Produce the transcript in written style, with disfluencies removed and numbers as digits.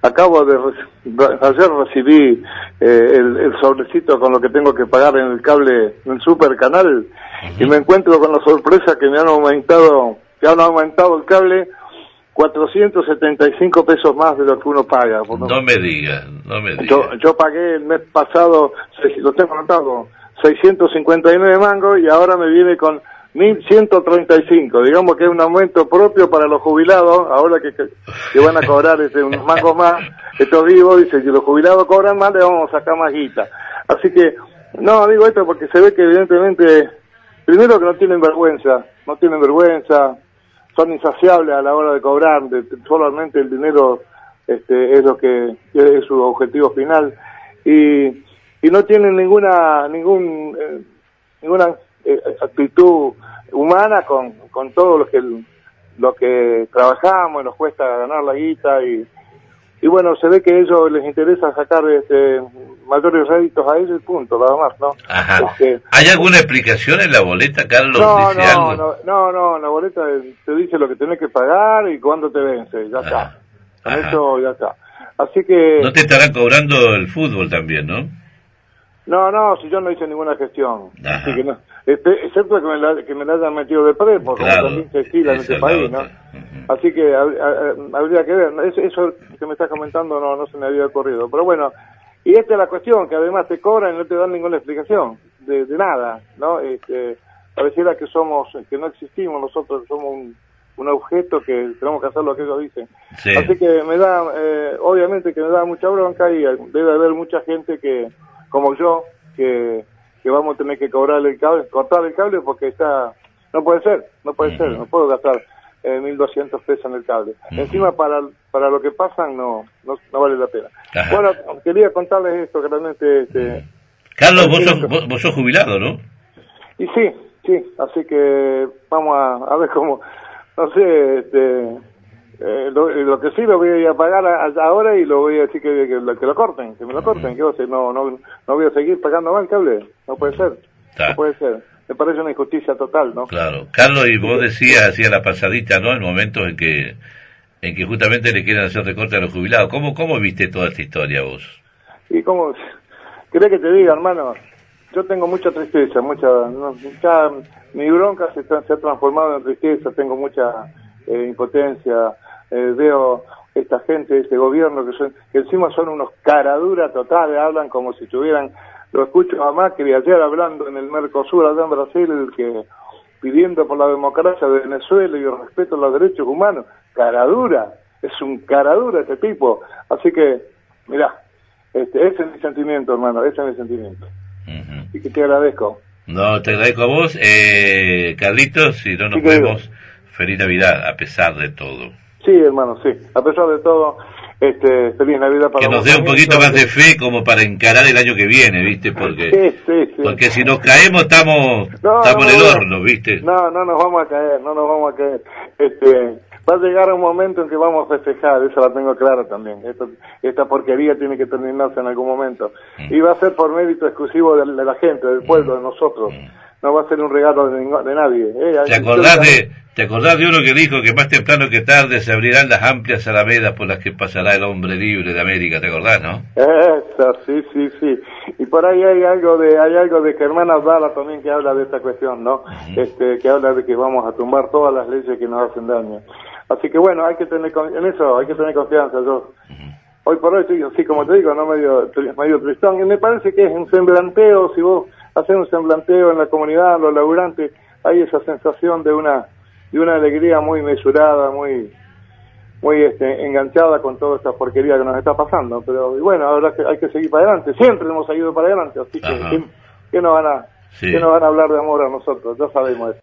acabo de ayer recibí el sobrecito con lo que tengo que pagar en el cable, en el super canal, y me encuentro con la sorpresa que me han aumentado el cable 475 pesos más de lo que uno paga. No me diga. Yo pagué el mes pasado, lo tengo anotado, 659 mangos, y ahora me viene con 1.135, digamos que es un aumento propio para los jubilados, ahora que van a cobrar unos mangos más, estos vivos, dice, si los jubilados cobran más, le vamos a sacar más guita. Así que, no, digo esto porque se ve que evidentemente, primero que no tienen vergüenza, son insaciables a la hora de cobrar, solamente el dinero es lo que es su objetivo final, y no tienen ninguna actitud humana con todo lo que trabajamos y nos cuesta ganar la guita, y bueno, se ve que a ellos les interesa sacar mayores réditos a ellos y punto, nada más, ¿no? Ajá. ¿Hay alguna explicación en la boleta, Carlos? No, la boleta te dice lo que tenés que pagar y cuándo te vence, ya está. Con eso ya está. Así que... ¿No te estarán cobrando el fútbol también, no? No, si yo no hice ninguna gestión. Así que no, excepto que me la hayan metido de prepo, como también se estila en este país, ¿no? Así que habría que ver. Eso que me estás comentando no se me había ocurrido. Pero bueno, y esta es la cuestión, que además te cobran y no te dan ninguna explicación de nada, ¿no? Pareciera que no existimos nosotros, somos un objeto que tenemos que hacer lo que ellos dicen. Sí. Así que obviamente que me da mucha bronca, y debe haber mucha gente como yo, que vamos a tener que cortar el cable porque no puede ser, no puedo gastar 1.200 pesos en el cable. Encima para lo que pasan no vale la pena. Ajá. Bueno, quería contarles esto, que realmente... Carlos, vos sos jubilado, ¿no? Y sí, así que vamos a ver cómo, no sé, lo que sí lo voy a ir a pagar ahora, y lo voy a decir que lo corten, que me lo corten, que no voy a seguir pagando más el cable, no puede ser, no puede ser, me parece una injusticia total, ¿no? Claro, Carlos, y vos decías, hacía la pasadita, ¿no?, el momento en que justamente le quieren hacer recorte a los jubilados. ¿Cómo viste toda esta historia vos? Y cómo, ¿querés que te diga, hermano? Yo tengo mucha tristeza, mi bronca se ha transformado en tristeza, tengo mucha impotencia. Veo esta gente, este gobierno que encima son unos caraduras totales, hablan como si lo escucho a Macri ayer hablando en el Mercosur allá en Brasil, pidiendo por la democracia de Venezuela y el respeto a los derechos humanos. Caradura, es un caradura este tipo. Así que, mirá, ese es mi sentimiento, hermano, ese es mi sentimiento. Y que te agradezco. No, te agradezco a vos, Carlitos, si no nos vemos, feliz Navidad, a pesar de todo. Sí, hermano, sí. A pesar de todo, feliz Navidad para vos. Que nos dé un poquito más de fe como para encarar el año que viene, ¿viste? Porque porque si nos caemos estamos en el horno, ¿viste? No nos vamos a caer. Va a llegar un momento en que vamos a festejar, eso la tengo clara también. Esta porquería tiene que terminarse en algún momento. Y va a ser por mérito exclusivo de la gente, del pueblo, de nosotros. No va a ser un regalo de nadie. ¿Te acordás de uno que dijo que más temprano que tarde se abrirán las amplias alamedas por las que pasará el hombre libre de América? ¿Te acordás, no? Eso, sí. Y por ahí hay algo de Germán Abdala también que habla de esta cuestión, ¿no? Que habla de que vamos a tumbar todas las leyes que nos hacen daño. Así que bueno, hay que tener confianza. Hoy por hoy, sí, como te digo, no medio tristón. Y me parece que es un semblanteo, si vos haces un semblanteo en la comunidad, los laburantes, hay esa sensación de una alegría muy mesurada, muy enganchada con toda esta porquería que nos está pasando. Pero y bueno, ahora hay que seguir para adelante. Siempre hemos seguido para adelante, así que ¿qué nos van a hablar de amor a nosotros? Ya sabemos eso.